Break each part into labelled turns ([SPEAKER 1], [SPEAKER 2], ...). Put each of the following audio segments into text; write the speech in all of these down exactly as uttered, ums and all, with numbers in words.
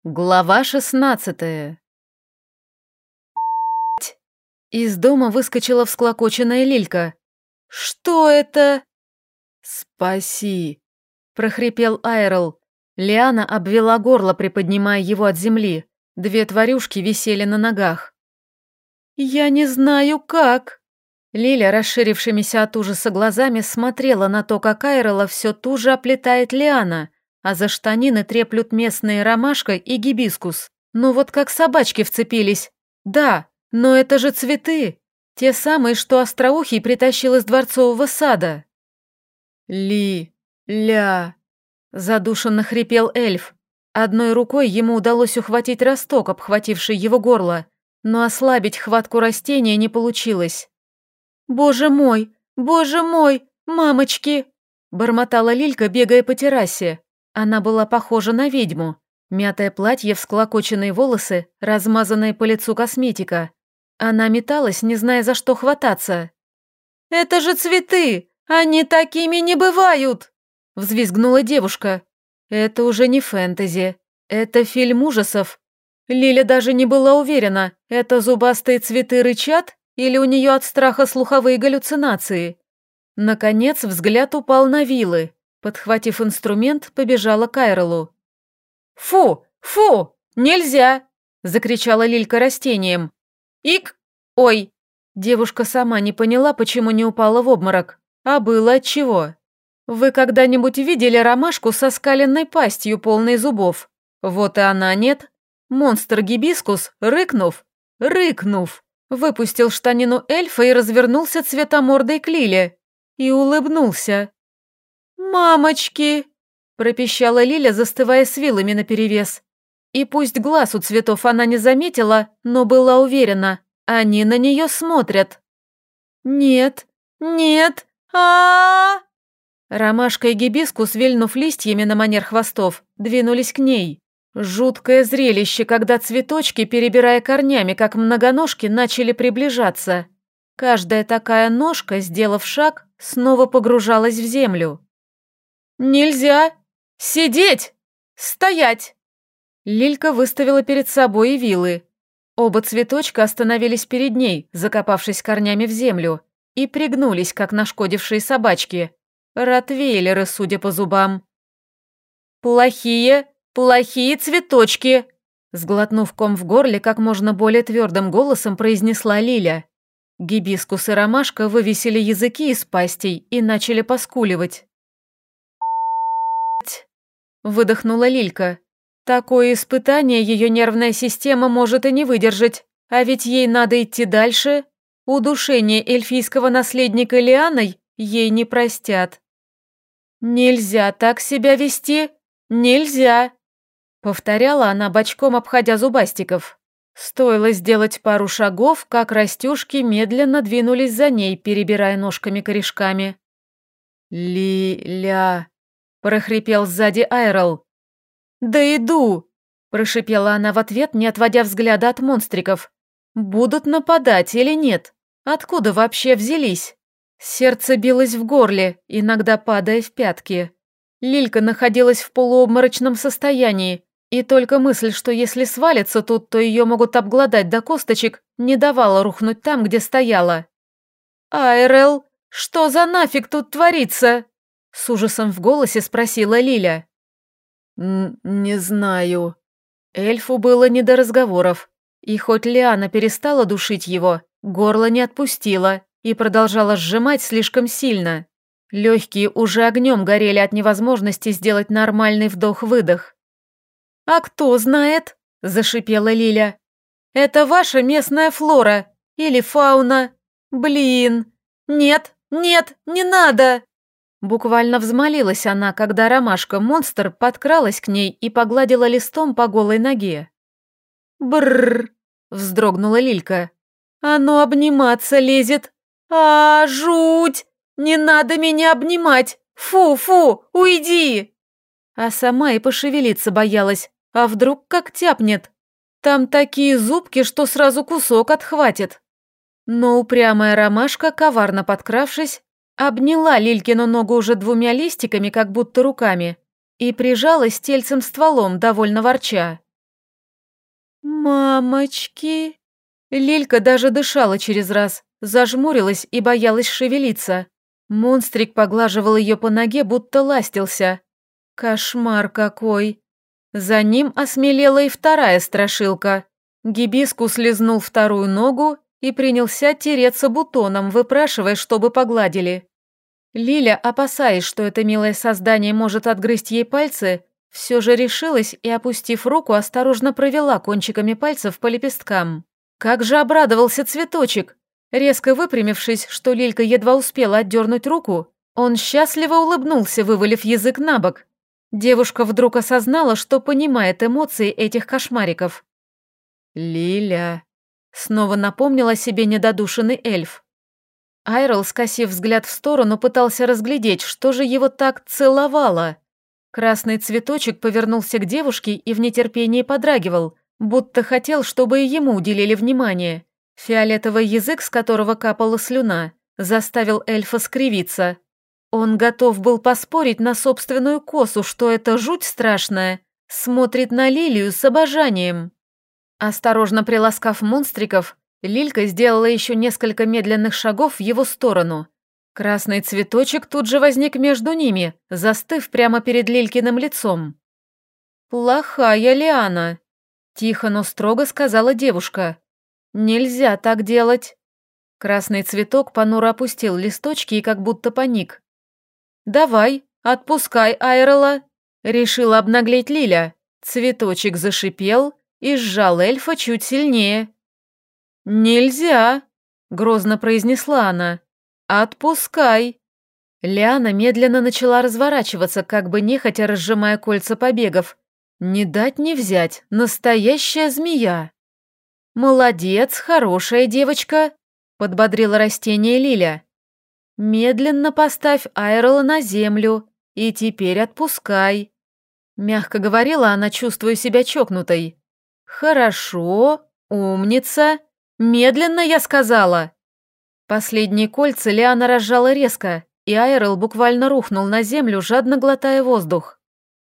[SPEAKER 1] Глава шестнадцатая. Из дома выскочила всклокоченная Лилька. «Что это?» «Спаси!» – прохрипел Айрл. Лиана обвела горло, приподнимая его от земли. Две тварюшки висели на ногах. «Я не знаю, как!» Лиля, расширившимися от ужаса глазами, смотрела на то, как Айрла все туже оплетает Лиана, а за штанины треплют местные ромашка и гибискус. Ну вот как собачки вцепились. Да, но это же цветы. Те самые, что Остроухий притащил из дворцового сада. «Ли, ля», — задушенно хрипел эльф. Одной рукой ему удалось ухватить росток, обхвативший его горло, но ослабить хватку растения не получилось. «Боже мой, боже мой, мамочки!» — бормотала Лилька, бегая по террасе. Она была похожа на ведьму. Мятое платье, всклокоченные волосы, размазанная по лицу косметика. Она металась, не зная, за что хвататься. «Это же цветы! Они такими не бывают!» — взвизгнула девушка. Это уже не фэнтези. Это фильм ужасов. Лиля даже не была уверена, это зубастые цветы рычат или у нее от страха слуховые галлюцинации. Наконец взгляд упал на вилы. Подхватив инструмент, побежала к Айрелу. «Фу! Фу! Нельзя!» – закричала Лилька растением. «Ик! Ой!» Девушка сама не поняла, почему не упала в обморок. А было отчего. Вы когда-нибудь видели ромашку со скаленной пастью, полной зубов? Вот и она нет. Монстр-гибискус, рыкнув, рыкнув, выпустил штанину эльфа и развернулся цветомордой к Лиле. И улыбнулся. «Мамочки!» – пропищала Лиля, застывая с вилами наперевес. И пусть глаз у цветов она не заметила, но была уверена, они на нее смотрят. «Нет, нет, а, -а, -а Ромашка и гибискус, вильнув листьями на манер хвостов, двинулись к ней. Жуткое зрелище, когда цветочки, перебирая корнями, как многоножки, начали приближаться. Каждая такая ножка, сделав шаг, снова погружалась в землю. «Нельзя! Сидеть! Стоять!» Лилька выставила перед собой и вилы. Оба цветочка остановились перед ней, закопавшись корнями в землю, и пригнулись, как нашкодившие собачки. Ротвейлеры, судя по зубам. «Плохие, плохие цветочки!» Сглотнув ком в горле, как можно более твердым голосом произнесла Лиля. Гибискус и ромашка вывесили языки из пастей и начали поскуливать. Выдохнула Лилька. Такое испытание ее нервная система может и не выдержать, а ведь ей надо идти дальше. Удушение эльфийского наследника Лианой ей не простят. «Нельзя так себя вести! Нельзя!» Повторяла она, бочком обходя зубастиков. Стоило сделать пару шагов, как растюшки медленно двинулись за ней, перебирая ножками-корешками. «Ли-ля!» – прохрипел сзади Айрл. «Да иду!» – прошипела она в ответ, не отводя взгляда от монстриков. «Будут нападать или нет? Откуда вообще взялись?» Сердце билось в горле, иногда падая в пятки. Лилька находилась в полуобморочном состоянии, и только мысль, что если свалится тут, то ее могут обглодать до косточек, не давала рухнуть там, где стояла. «Айрел, что за нафиг тут творится?» – с ужасом в голосе спросила Лиля. «Не знаю». Эльфу было не до разговоров, и хоть Лиана перестала душить его, горло не отпустило и продолжала сжимать слишком сильно. Легкие уже огнем горели от невозможности сделать нормальный вдох-выдох. «А кто знает?» – зашипела Лиля. «Это ваша местная флора или фауна? Блин! Нет, нет, не надо!» Буквально взмолилась она, когда ромашка-монстр подкралась к ней и погладила листом по голой ноге. «Брррр!» – вздрогнула Лилька. «Оно обниматься лезет! А, жуть! Не надо меня обнимать! Фу-фу, уйди!» А сама и пошевелиться боялась, а вдруг как тяпнет. Там такие зубки, что сразу кусок отхватит. Но упрямая ромашка, коварно подкравшись, обняла Лилькину ногу уже двумя листиками, как будто руками, и прижалась тельцем стволом, довольно ворча. «Мамочки!» Лилька даже дышала через раз, зажмурилась и боялась шевелиться. Монстрик поглаживал ее по ноге, будто ластился. Кошмар какой! За ним осмелела и вторая страшилка. Гибискус лизнул вторую ногу и принялся тереться бутоном, выпрашивая, чтобы погладили. Лиля, опасаясь, что это милое создание может отгрызть ей пальцы, все же решилась и, опустив руку, осторожно провела кончиками пальцев по лепесткам. Как же обрадовался цветочек! Резко выпрямившись, что Лилька едва успела отдернуть руку, он счастливо улыбнулся, вывалив язык на бок. Девушка вдруг осознала, что понимает эмоции этих кошмариков. «Лиля», — снова напомнил о себе недодушенный эльф. Айрол, скосив взгляд в сторону, пытался разглядеть, что же его так целовало. Красный цветочек повернулся к девушке и в нетерпении подрагивал, будто хотел, чтобы и ему уделили внимание. Фиолетовый язык, с которого капала слюна, заставил эльфа скривиться. Он готов был поспорить на собственную косу, что эта жуть страшная смотрит на Лилию с обожанием. Осторожно приласкав монстриков, Лилька сделала еще несколько медленных шагов в его сторону. Красный цветочек тут же возник между ними, застыв прямо перед Лилькиным лицом. «Плохая Лиана», — тихо, но строго сказала девушка. «Нельзя так делать». Красный цветок понуро опустил листочки и как будто паник. «Давай, отпускай Айрола», — решила обнаглеть Лиля. Цветочек зашипел и сжал эльфа чуть сильнее. «Нельзя», — грозно произнесла она. «Отпускай». Лиана медленно начала разворачиваться, как бы нехотя разжимая кольца побегов. Не дать не взять, настоящая змея. «Молодец, хорошая девочка», — подбодрила растение Лиля. «Медленно поставь Айрола на землю и теперь отпускай», — мягко говорила она, чувствуя себя чокнутой. «Хорошо, умница. Медленно, я сказала». Последние кольца Лиана разжала резко, и Айрол буквально рухнул на землю, жадно глотая воздух.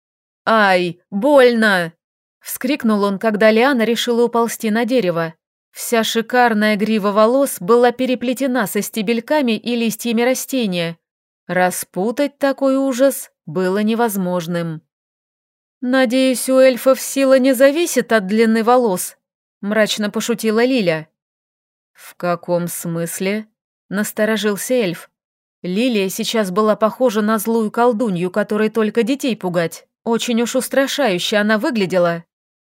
[SPEAKER 1] «Ай, больно!» — вскрикнул он, когда Лиана решила уползти на дерево. Вся шикарная грива волос была переплетена со стебельками и листьями растения. Распутать такой ужас было невозможным. «Надеюсь, у эльфов сила не зависит от длины волос», — мрачно пошутила Лиля. «В каком смысле?» — насторожился эльф. Лилия сейчас была похожа на злую колдунью, которой только детей пугать. Очень уж устрашающе она выглядела.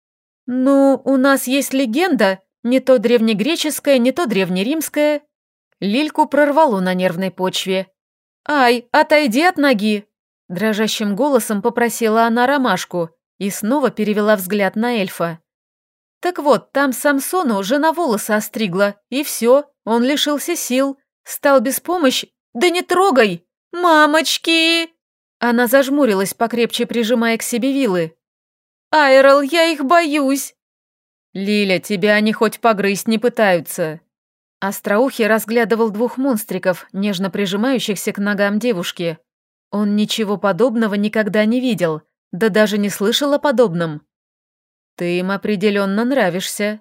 [SPEAKER 1] «Ну, у нас есть легенда, не то древнегреческая, не то древнеримская». Лильку прорвало на нервной почве. «Ай, отойди от ноги!» Дрожащим голосом попросила она ромашку и снова перевела взгляд на эльфа. Так вот, там Самсону жена волосы остригла, и все, он лишился сил, стал без помощи. «Да не трогай! Мамочки!» Она зажмурилась, покрепче прижимая к себе вилы. «Айрол, я их боюсь!» «Лиля, тебя они хоть погрызть не пытаются!» Остроухий разглядывал двух монстриков, нежно прижимающихся к ногам девушки. Он ничего подобного никогда не видел, да даже не слышал о подобном. «Ты им определенно нравишься».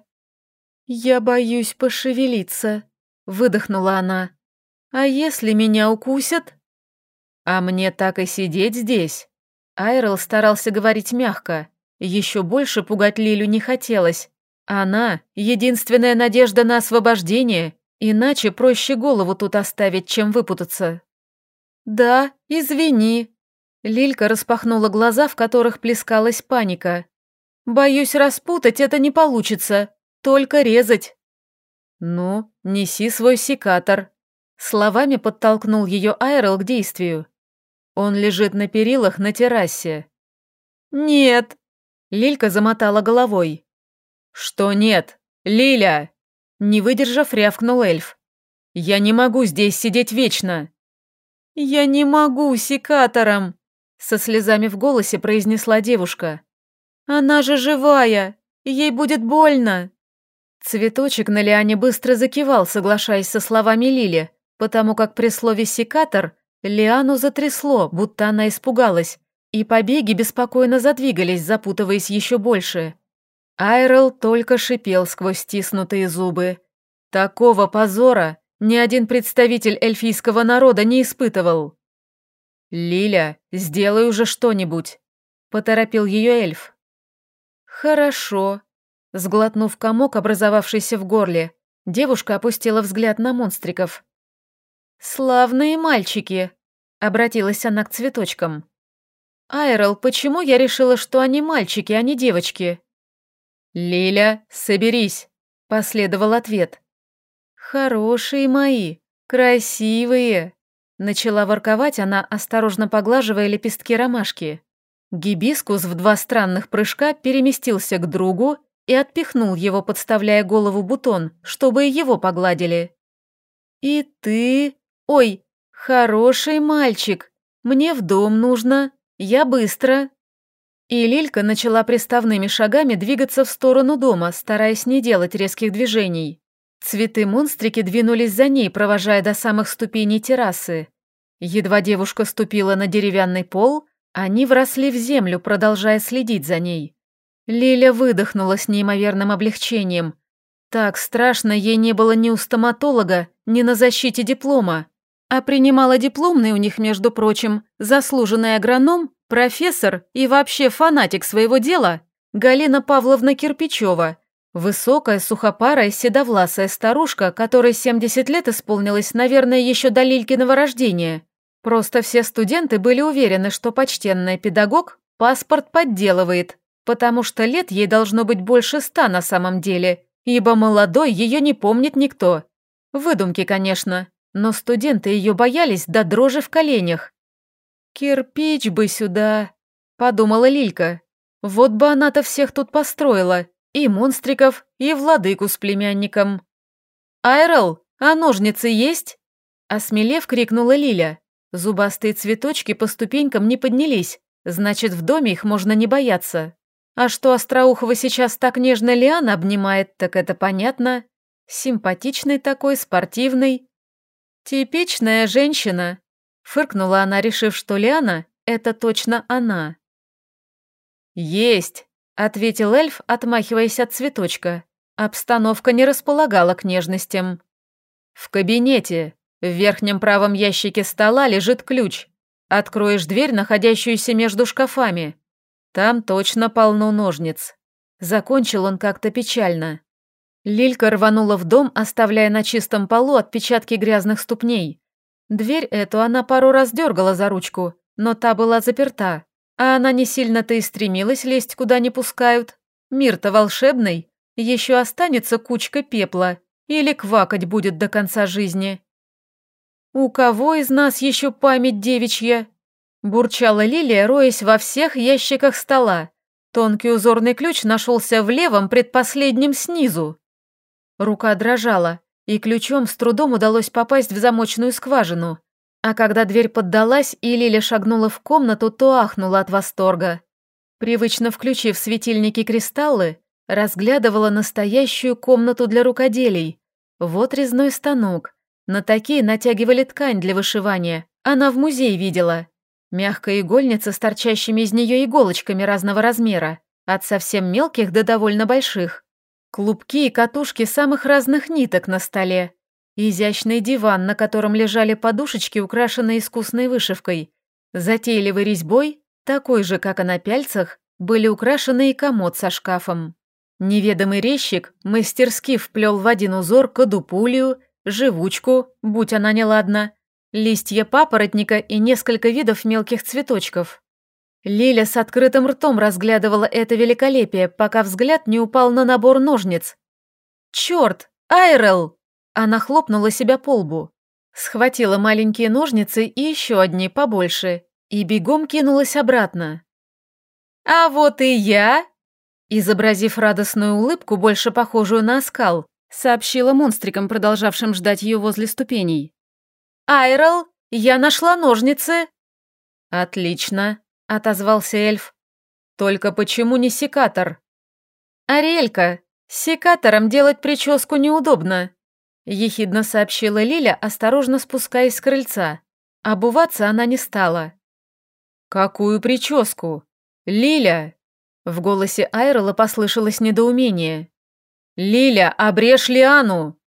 [SPEAKER 1] «Я боюсь пошевелиться», — выдохнула она. «А если меня укусят?» «А мне так и сидеть здесь». Айрол старался говорить мягко. Еще больше пугать Лилю не хотелось. Она — единственная надежда на освобождение, иначе проще голову тут оставить, чем выпутаться. «Да, извини». Лилька распахнула глаза, в которых плескалась паника. «Боюсь, распутать это не получится, только резать». «Ну, неси свой секатор», — словами подтолкнул ее Айрол к действию. «Он лежит на перилах на террасе». «Нет», — Лилька замотала головой. «Что нет? Лиля!» Не выдержав, рявкнул эльф. «Я не могу здесь сидеть вечно!» «Я не могу секатором!» Со слезами в голосе произнесла девушка. «Она же живая! Ей будет больно!» Цветочек на лиане быстро закивал, соглашаясь со словами Лили, потому как при слове «секатор» лиану затрясло, будто она испугалась, и побеги беспокойно задвигались, запутываясь еще больше. Айрел только шипел сквозь стиснутые зубы. Такого позора ни один представитель эльфийского народа не испытывал. «Лиля, сделай уже что-нибудь», — поторопил ее эльф. «Хорошо», — сглотнув комок, образовавшийся в горле, девушка опустила взгляд на монстриков. «Славные мальчики», — обратилась она к цветочкам. «Айрел, почему я решила, что они мальчики, а не девочки?» «Лиля, соберись», — последовал ответ. «Хорошие мои, красивые», — начала ворковать она, осторожно поглаживая лепестки ромашки. Гибискус в два странных прыжка переместился к другу и отпихнул его, подставляя голову бутон, чтобы и его погладили. «И ты... Ой, хороший мальчик, мне в дом нужно, я быстро». И Лилька начала приставными шагами двигаться в сторону дома, стараясь не делать резких движений. Цветы-монстрики двинулись за ней, провожая до самых ступеней террасы. Едва девушка ступила на деревянный пол, они вросли в землю, продолжая следить за ней. Лиля выдохнула с неимоверным облегчением. Так страшно ей не было ни у стоматолога, ни на защите диплома. А принимала дипломный у них, между прочим, заслуженный агроном, профессор и вообще фанатик своего дела Галина Павловна Кирпичева, высокая, сухопарая, седовласая старушка, которой семьдесят лет исполнилось, наверное, еще до Лилькиного рождения. Просто все студенты были уверены, что почтенная педагог паспорт подделывает, потому что лет ей должно быть больше ста на самом деле, ибо молодой ее не помнит никто. Выдумки, конечно, но студенты ее боялись до дрожи в коленях. «Кирпич бы сюда», — подумала Лилька. «Вот бы она-то всех тут построила, и монстриков, и владыку с племянником». «Айрел, а ножницы есть?» — осмелев, крикнула Лиля. Зубастые цветочки по ступенькам не поднялись, значит, в доме их можно не бояться. А что Остроухова сейчас так нежно Лиана обнимает, так это понятно. Симпатичный такой, спортивный. «Типичная женщина», — фыркнула она, решив, что Лиана — это точно она. «Есть», — ответил эльф, отмахиваясь от цветочка. Обстановка не располагала к нежностям. «В кабинете, в верхнем правом ящике стола лежит ключ. Откроешь дверь, находящуюся между шкафами. Там точно полно ножниц». Закончил он как-то печально. Лилька рванула в дом, оставляя на чистом полу отпечатки грязных ступней. Дверь эту она пару раз дергала за ручку, но та была заперта. А она не сильно-то и стремилась лезть, куда не пускают. Мир-то волшебный, еще останется кучка пепла, или квакать будет до конца жизни. «У кого из нас еще память девичья?» Бурчала Лилия, роясь во всех ящиках стола. Тонкий узорный ключ нашелся в левом, предпоследнем снизу. Рука дрожала, и ключом с трудом удалось попасть в замочную скважину. А когда дверь поддалась и Лиля шагнула в комнату, то ахнула от восторга. Привычно включив светильники кристаллы, разглядывала настоящую комнату для рукоделий. Вот резной станок. На такие натягивали ткань для вышивания. Она в музее видела. Мягкая игольница с торчащими из нее иголочками разного размера, от совсем мелких до довольно больших. Клубки и катушки самых разных ниток на столе. Изящный диван, на котором лежали подушечки, украшенные искусной вышивкой. Затейливой резьбой, такой же, как и на пяльцах, были украшены и комод со шкафом. Неведомый резчик мастерски вплел в один узор кадупулию, живучку, будь она неладна, листья папоротника и несколько видов мелких цветочков. Лиля с открытым ртом разглядывала это великолепие, пока взгляд не упал на набор ножниц. «Черт, Айрел!» Она хлопнула себя по лбу, схватила маленькие ножницы и еще одни побольше, и бегом кинулась обратно. «А вот и я!» Изобразив радостную улыбку, больше похожую на оскал, сообщила монстрикам, продолжавшим ждать ее возле ступеней. «Айрел, я нашла ножницы!» «Отлично!» — отозвался эльф. «Только почему не секатор?» «Ариэлька, с секатором делать прическу неудобно», — ехидно сообщила Лиля, осторожно спускаясь с крыльца. Обуваться она не стала. «Какую прическу? Лиля!» В голосе Айрела послышалось недоумение. «Лиля, обрежь Лиану!»